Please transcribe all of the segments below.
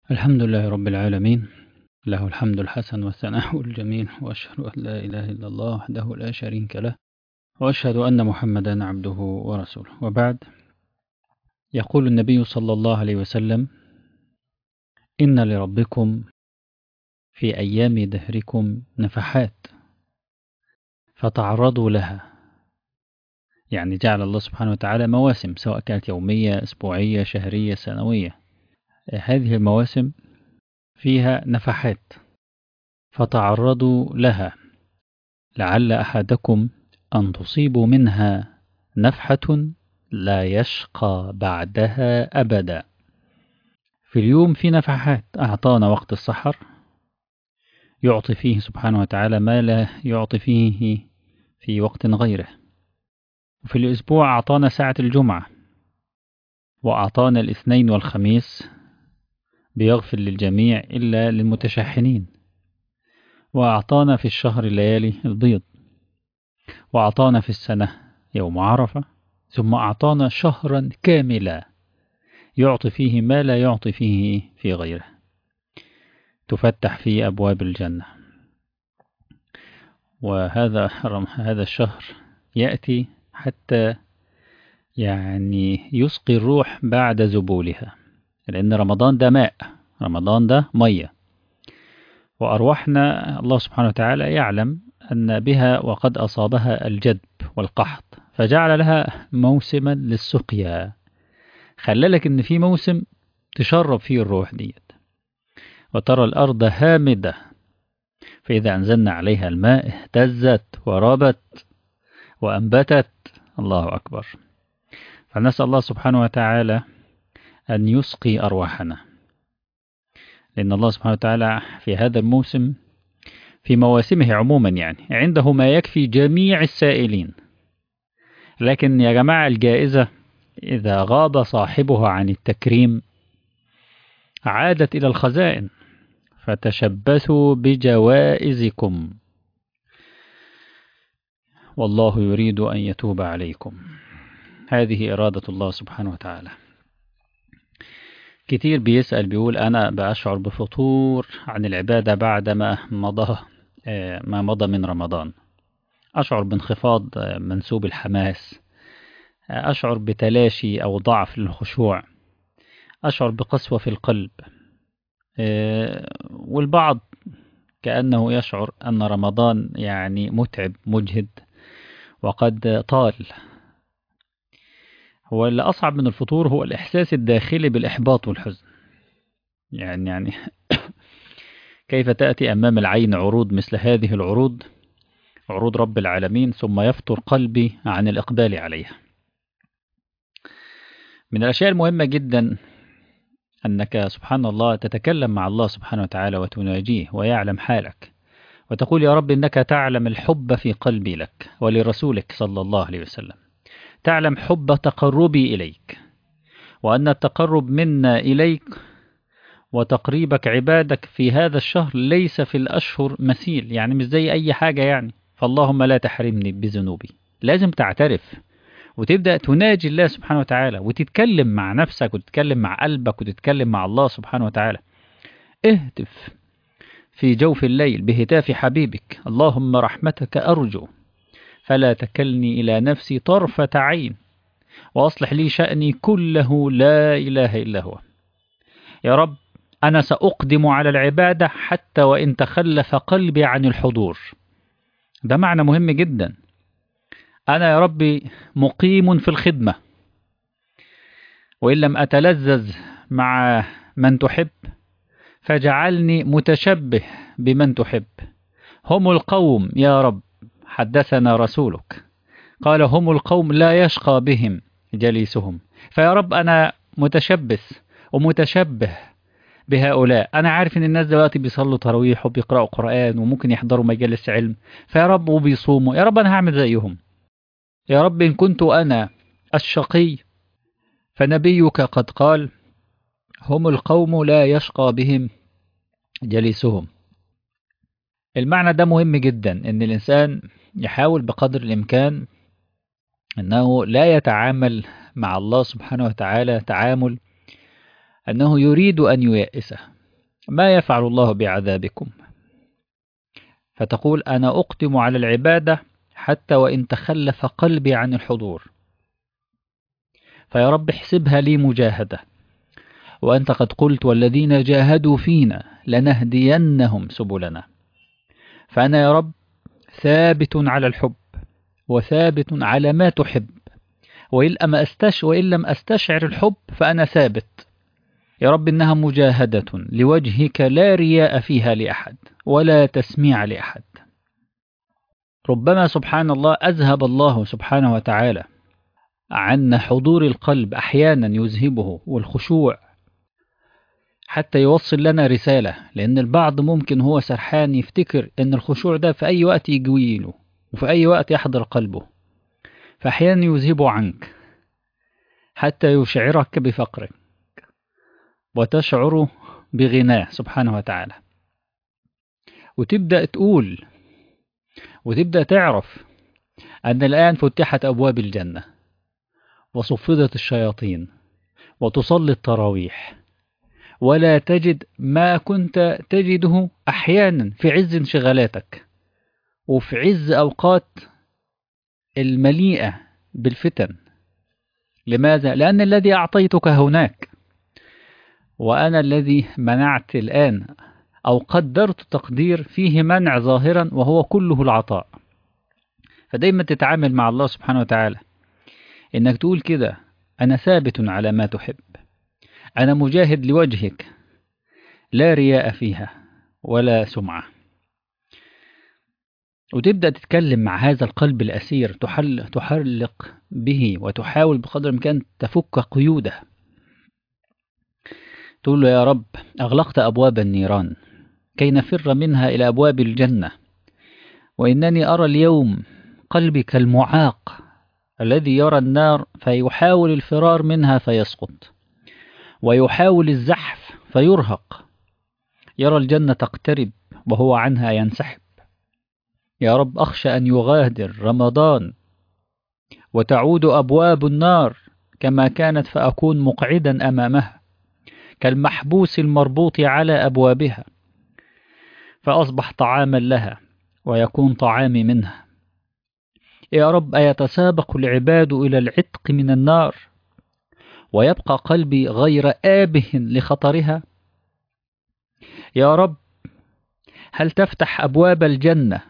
الحمد لله رب العالمين، له الحمد الحسن والثناء الجميل، وأشهد أن لا إله إلا الله وحده لا شريك له، وأشهد أن محمدا عبده ورسوله. وبعد، يقول النبي صلى الله عليه وسلم: إن لربكم في أيام دهركم نفحات فتعرضوا لها. يعني جعل الله سبحانه وتعالى مواسم، سواء كانت يومية، أسبوعية، شهرية، سنوية. هذه المواسم فيها نفحات فتعرضوا لها، لعل أحدكم أن تصيبوا منها نفحة لا يشقى بعدها أبدا. في اليوم في نفحات، أعطانا وقت السحر يعطي فيه سبحانه وتعالى ما لا يعطي فيه في وقت غيره. وفي الأسبوع أعطانا ساعة الجمعة، وأعطانا الاثنين والخميس بيغفر للجميع إلا للمتشحنين، وأعطانا في الشهر ليالي البيض، وأعطانا في السنة يوم عرفة، ثم أعطانا شهرا كاملا يعطي فيه ما لا يعطي فيه في غيره، تفتح فيه أبواب الجنة. هذا الشهر يأتي حتى يعني يسقي الروح بعد ذبولها، لأن رمضان ده ماء، رمضان ده مية، وأرواحنا الله سبحانه وتعالى يعلم أن بها وقد أصابها الجدب والقحط، فجعل لها موسما للسقيا، خلالك إن في موسم تشرب فيه الروح ديت. وترى الأرض هامدة فإذا أنزلنا عليها الماء اهتزت وربت وأنبتت. الله أكبر. فنسأل الله سبحانه وتعالى أن يسقي أرواحنا، لأن الله سبحانه وتعالى في هذا الموسم، في مواسمه عموما، يعني عنده ما يكفي جميع السائلين. لكن يا جماعة، الجائزة إذا غاب صاحبها عن التكريم عادت إلى الخزائن، فتشبثوا بجوائزكم والله يريد أن يتوب عليكم. هذه إرادة الله سبحانه وتعالى. كتير بيسأل بيقول: أنا بأشعر بفتور عن العبادة بعد ما مضى من رمضان، أشعر بانخفاض منسوب الحماس، أشعر بتلاشي أو ضعف للخشوع، أشعر بقسوة في القلب. والبعض كأنه يشعر أن رمضان يعني متعب مجهد وقد طال. هو اللي أصعب من الفطور هو الإحساس الداخلي بالإحباط والحزن. يعني كيف تأتي أمام العين عروض مثل هذه العروض، عروض رب العالمين، ثم يفتر قلبي عن الإقبال عليها. من الأشياء المهمة جدا أنك سبحان الله تتكلم مع الله سبحانه وتعالى وتناجيه ويعلم حالك، وتقول: يا رب إنك تعلم الحب في قلبي لك ولرسولك صلى الله عليه وسلم، تعلم حب تقربي إليك، وأن التقرب منا إليك وتقريبك عبادك في هذا الشهر ليس في الأشهر مثيل، يعني مش زي أي حاجة يعني. فاللهم لا تحرمني بذنوبي. لازم تعترف وتبدأ تناجي الله سبحانه وتعالى، وتتكلم مع نفسك وتتكلم مع قلبك وتتكلم مع الله سبحانه وتعالى. اهتف في جوف الليل بهتاف حبيبك: اللهم رحمتك أرجو فلا تكلني إلى نفسي طرفة عين، وأصلح لي شأني كله لا إله إلا هو. يا رب، أنا سأقدم على العبادة حتى وإن تخلف قلبي عن الحضور. ده معنى مهم جدا. أنا يا ربي مقيم في الخدمة، وإن لم أتلذذ مع من تحب فاجعلني متشبه بمن تحب. هم القوم يا رب، حدثنا رسولك قال: هم القوم لا يشقى بهم جليسهم. فيا رب أنا متشبث ومتشبه بهؤلاء. أنا عارف إن الناس دلوقتي بيصلوا تراويح وبيقرأوا قرآن وممكن يحضروا مجالس علم، فيا رب وبيصوموا، يا رب أنا هعمل زيهم. يا رب إن كنت أنا الشقي فنبيك قد قال: هم القوم لا يشقى بهم جليسهم. المعنى ده مهم جدا، إن الإنسان يحاول بقدر الإمكان أنه لا يتعامل مع الله سبحانه وتعالى تعامل أنه يريد أن ييأسه. ما يفعل الله بعذابكم؟ فتقول أنا أقدم على العبادة حتى وإن تخلف قلبي عن الحضور، فيا رب احسبها لي مجاهدة، وأنت قد قلت والذين جاهدوا فينا لنهدينهم سبلنا. فأنا يا رب ثابت على الحب وثابت على ما تحب، وإن لم أستشعر الحب فأنا ثابت يا رب إنها مجاهدة لوجهك لا رياء فيها لأحد ولا تسميع لأحد. ربما سبحان الله أذهب الله سبحانه وتعالى عن حضور القلب أحيانا يذهبه والخشوع حتى يوصل لنا رسالة، لأن البعض ممكن هو سرحان يفتكر أن الخشوع ده في أي وقت يجويله وفي أي وقت يحضر قلبه، فأحيانا يذهبه عنك حتى يشعرك بفقرك وتشعر بغناه سبحانه وتعالى، وتبدأ تقول وتبدأ تعرف أن الآن فتحت أبواب الجنة وصفدت الشياطين وتصلي التراويح، ولا تجد ما كنت تجده أحيانا في عز انشغالاتك وفي عز أوقات المليئة بالفتن. لماذا؟ لأن الذي أعطيتك هناك، وأنا الذي منعت الآن أو قدرت تقدير فيه منع ظاهرا وهو كله العطاء. فدايما تتعامل مع الله سبحانه وتعالى إنك تقول كده أنا ثابت على ما تحب، أنا مجاهد لوجهك لا رياء فيها ولا سمعة، وتبدأ تتكلم مع هذا القلب الأسير تحلق به وتحاول بقدر الإمكان تفك قيوده. تقول له يا رب أغلقت أبواب النيران كي نفر منها إلى أبواب الجنة، وإنني أرى اليوم قلبي كالمعاق الذي يرى النار فيحاول الفرار منها فيسقط، ويحاول الزحف فيرهق، يرى الجنة تقترب وهو عنها ينسحب. يا رب أخشى أن يغادر رمضان وتعود أبواب النار كما كانت فأكون مقعدا أمامها كالمحبوس المربوط على أبوابها، فأصبح طعاما لها ويكون طعامي منها. يا رب أيتسابق العباد إلى العتق من النار ويبقى قلبي غير آبه لخطرها؟ يا رب هل تفتح أبواب الجنة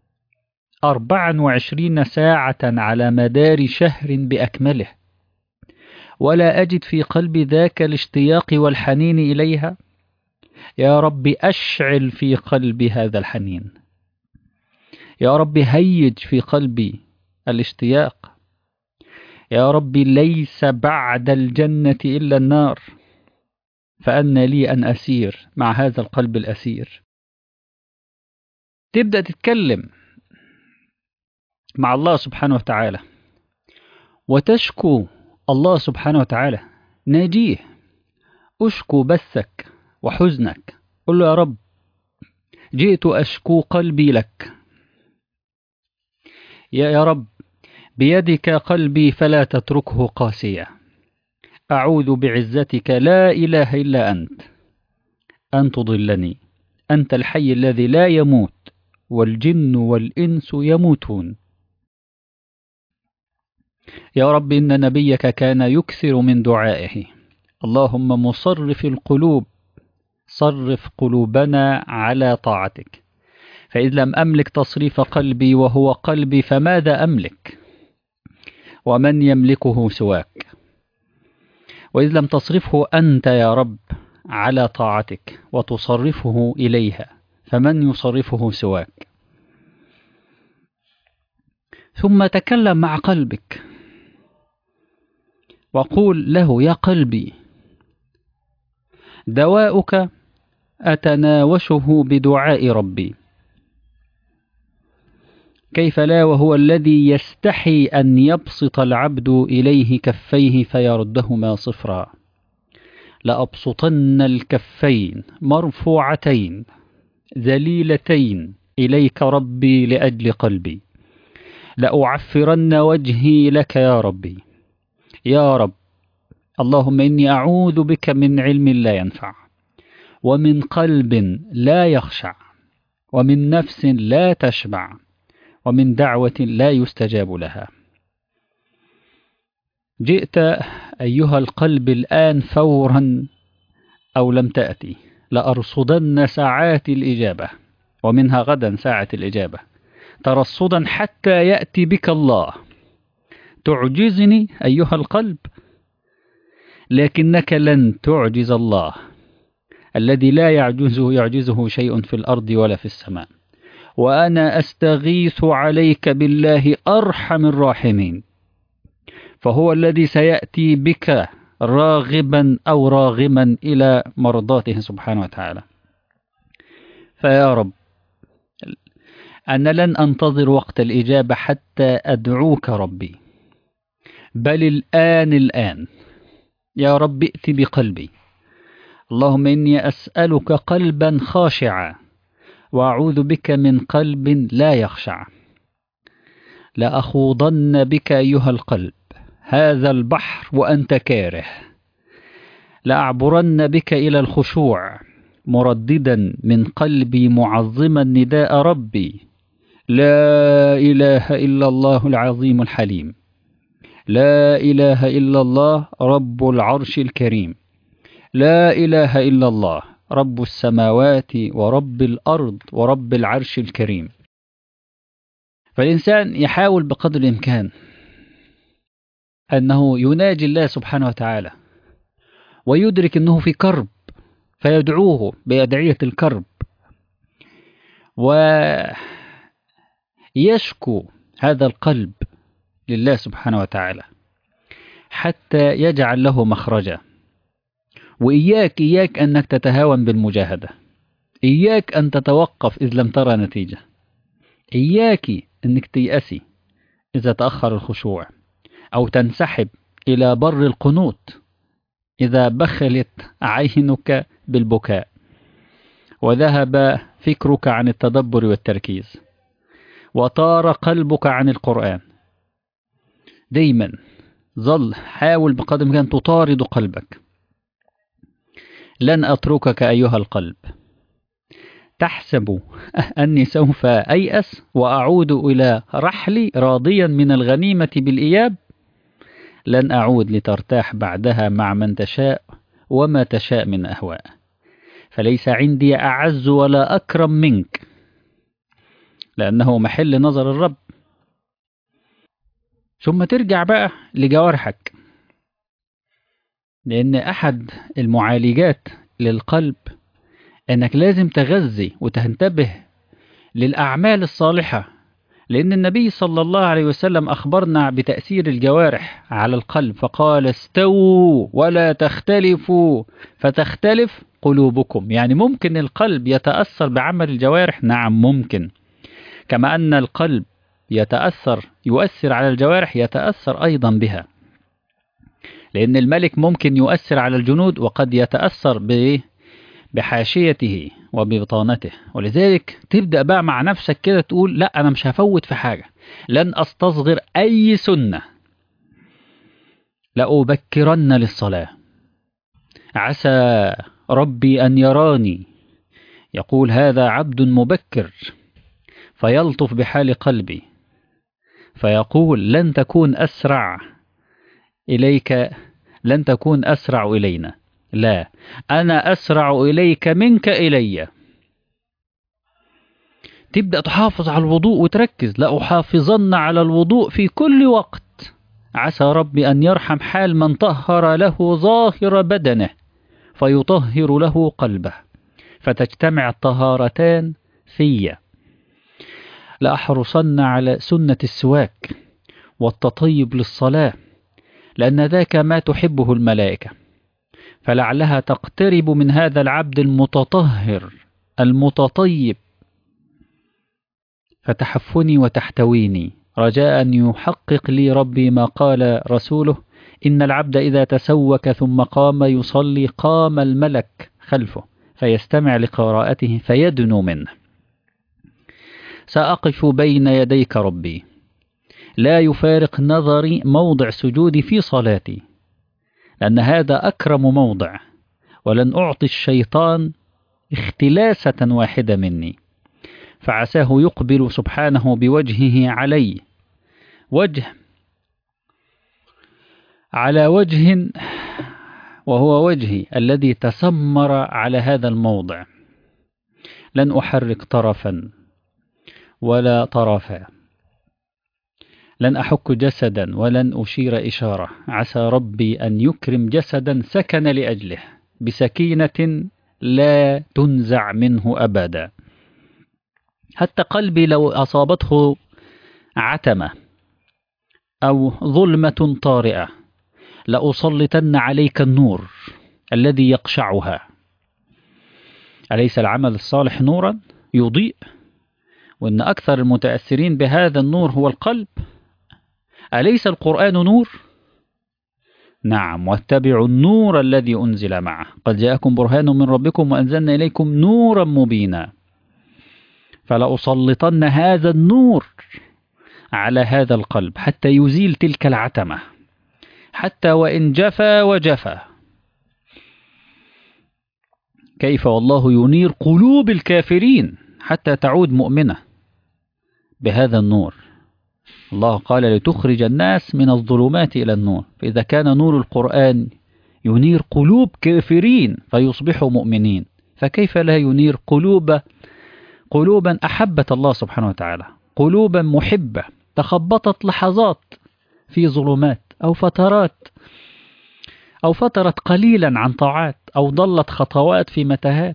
24 ساعة على مدار شهر بأكمله ولا أجد في قلبي ذاك الاشتياق والحنين إليها؟ يا رب أشعل في قلبي هذا الحنين، يا رب هيج في قلبي الاشتياق. يا رب ليس بعد الجنة إلا النار، فأن لي أن أسير مع هذا القلب الأسير. تبدأ تتكلم مع الله سبحانه وتعالى وتشكو الله سبحانه وتعالى، ناجيه، أشكو بثك وحزنك، قل له يا رب جئت أشكو قلبي لك، يا رب بيدك قلبي فلا تتركه قاسيا، أعوذ بعزتك لا إله إلا أنت أن تضلني، أنت الحي الذي لا يموت والجن والإنس يموتون. يا رب إن نبيك كان يكثر من دعائه اللهم مصرف القلوب صرف قلوبنا على طاعتك، فإذ لم أملك تصريف قلبي وهو قلبي فماذا أملك ومن يملكه سواك؟ وإذ لم تصرفه أنت يا رب على طاعتك وتصرفه إليها فمن يصرفه سواك؟ ثم تكلم مع قلبك وقول له يا قلبي دواؤك أتناوشه بدعاء ربي، كيف لا وهو الذي يستحي أن يبسط العبد إليه كفيه فيردهما صفرا. لأبسطن الكفين مرفوعتين ذليلتين إليك ربي لأجل قلبي، لأعفرن وجهي لك يا ربي. يا رب اللهم إني أعوذ بك من علم لا ينفع ومن قلب لا يخشع، ومن نفس لا تشبع، ومن دعوة لا يستجاب لها. جئت أيها القلب الآن فورا أو لم تأتي، لأرصدن ساعات الإجابة، ومنها غدا ساعة الإجابة، ترصدا حتى يأتي بك الله. تعجزني أيها القلب، لكنك لن تعجز الله الذي لا يعجزه شيء في الأرض ولا في السماء. وأنا أستغيث عليك بالله أرحم الراحمين، فهو الذي سيأتي بك راغبا أو راغما إلى مرضاته سبحانه وتعالى. فيا رب، أنا لن أنتظر وقت الإجابة حتى أدعوك ربي، بل الآن يا رب ائت بقلبي. اللهم إني أسألك قلبا خاشعا، وأعوذ بك من قلب لا يخشع. لأخوضن بك أيها القلب هذا البحر وأنت كاره، لأعبرن بك إلى الخشوع مرددا من قلبي معظما نداء ربي: لا إله إلا الله العظيم الحليم، لا إله إلا الله رب العرش الكريم، لا إله إلا الله رب السماوات ورب الأرض ورب العرش الكريم. فالإنسان يحاول بقدر الإمكان أنه يناجي الله سبحانه وتعالى، ويدرك أنه في كرب فيدعوه بأدعية الكرب، ويشكو هذا القلب لله سبحانه وتعالى حتى يجعل له مخرجا. وإياك أنك تتهاون بالمجاهدة، إياك أن تتوقف إذ لم ترى نتيجة، إياك أنك تيأسي إذا تأخر الخشوع، أو تنسحب إلى بر القنوط إذا بخلت عينك بالبكاء وذهب فكرك عن التدبر والتركيز وطار قلبك عن القرآن. دايما ظل حاول بقدر الإمكان تطارد قلبك. لن أتركك أيها القلب. تحسب أني سوف أيأس وأعود إلى رحلي راضيا من الغنيمة بالإياب؟ لن أعود لترتاح بعدها مع من تشاء وما تشاء من أهواء. فليس عندي أعز ولا أكرم منك، لأنه محل نظر الرب. ثم ترجع بقى لجوارحك، لأن أحد المعالجات للقلب أنك لازم تغذي وتنتبه للأعمال الصالحة، لأن النبي صلى الله عليه وسلم أخبرنا بتأثير الجوارح على القلب، فقال: استووا ولا تختلفوا فتختلف قلوبكم. يعني ممكن القلب يتأثر بعمل الجوارح؟ نعم ممكن. كما أن القلب يؤثر على الجوارح، يتأثر أيضا بها، لأن الملك ممكن يؤثر على الجنود وقد يتأثر بحاشيته وببطانته. ولذلك تبدأ بقى مع نفسك كده تقول: لا، أنا مش هفوت في حاجة، لن أستصغر أي سنة، لأبكرن للصلاة، عسى ربي أن يراني. يقول: هذا عبد مبكر، فيلطف بحال قلبي فيقول: لن تكون أسرع إليك، لن تكون أسرع إلينا، لا، أنا أسرع إليك منك إلي. تبدأ تحافظ على الوضوء وتركز: لا أحافظن على الوضوء في كل وقت، عسى ربي أن يرحم حال من طهر له ظاهر بدنه فيطهر له قلبه، فتجتمع الطهارتان في. لأحرصن على سنة السواك والتطيب للصلاة، لأن ذاك ما تحبه الملائكة، فلعلها تقترب من هذا العبد المتطهر المتطيب فتحفني وتحتويني، رجاء أن يحقق لي ربي ما قال رسوله: إن العبد إذا تسوك ثم قام يصلي قام الملك خلفه فيستمع لقراءته فيدنو منه. سأقف بين يديك ربي، لا يفارق نظري موضع سجودي في صلاتي، لأن هذا أكرم موضع، ولن أعطي الشيطان اختلاسة واحدة مني، فعساه يقبل سبحانه بوجهه علي، وجه على وجه، وهو وجهي الذي تسمر على هذا الموضع، لن أحرك طرفا ولا طرفا، لن أحك جسدا ولن أشير إشارة، عسى ربي أن يكرم جسدا سكن لأجله بسكينة لا تنزع منه أبدا. حتى قلبي لو أصابته عتمة أو ظلمة طارئة لأسلطن عليك النور الذي يقشعها. أليس العمل الصالح نورا يضيء؟ وإن أكثر المتأثرين بهذا النور هو القلب. أليس القرآن نور؟ نعم، واتبعوا النور الذي أنزل معه، قد جاءكم برهان من ربكم وأنزلنا إليكم نورا مبينا. فلأسلطن هذا النور على هذا القلب حتى يزيل تلك العتمة، حتى وإن جفا وجفا. كيف والله ينير قلوب الكافرين حتى تعود مؤمنة بهذا النور. الله قال لتخرج الناس من الظلمات إلى النور، فإذا كان نور القرآن ينير قلوب كافرين فيصبحوا مؤمنين، فكيف لا ينير قلوبا أحبت الله سبحانه وتعالى، قلوبا محبة تخبطت لحظات في ظلمات أو فترت قليلا عن طاعات أو ضلت خطوات في متاهات.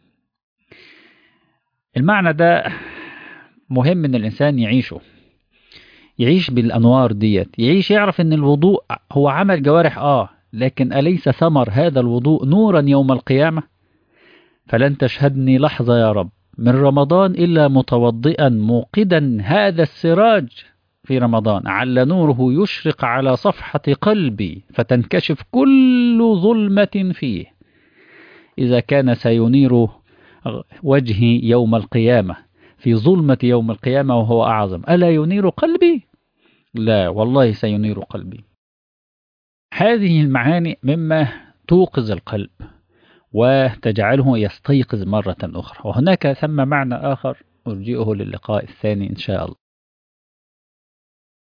المعنى ده مهم إن الإنسان يعيش بالأنوار ديت، يعرف إن الوضوء هو عمل جوارح لكن أليس ثمر هذا الوضوء نورا يوم القيامة؟ فلن تشهدني لحظة يا رب من رمضان إلا متوضئا موقدا هذا السراج في رمضان، عل نوره يشرق على صفحة قلبي فتنكشف كل ظلمة فيه. إذا كان سينير وجهي يوم القيامة في ظلمة يوم القيامة وهو أعظم، ألا ينير قلبي؟ لا والله سينير قلبي. هذه المعاني مما توقظ القلب وتجعله يستيقظ مرة أخرى. وهناك ثم معنى آخر أرجئه للقاء الثاني إن شاء الله.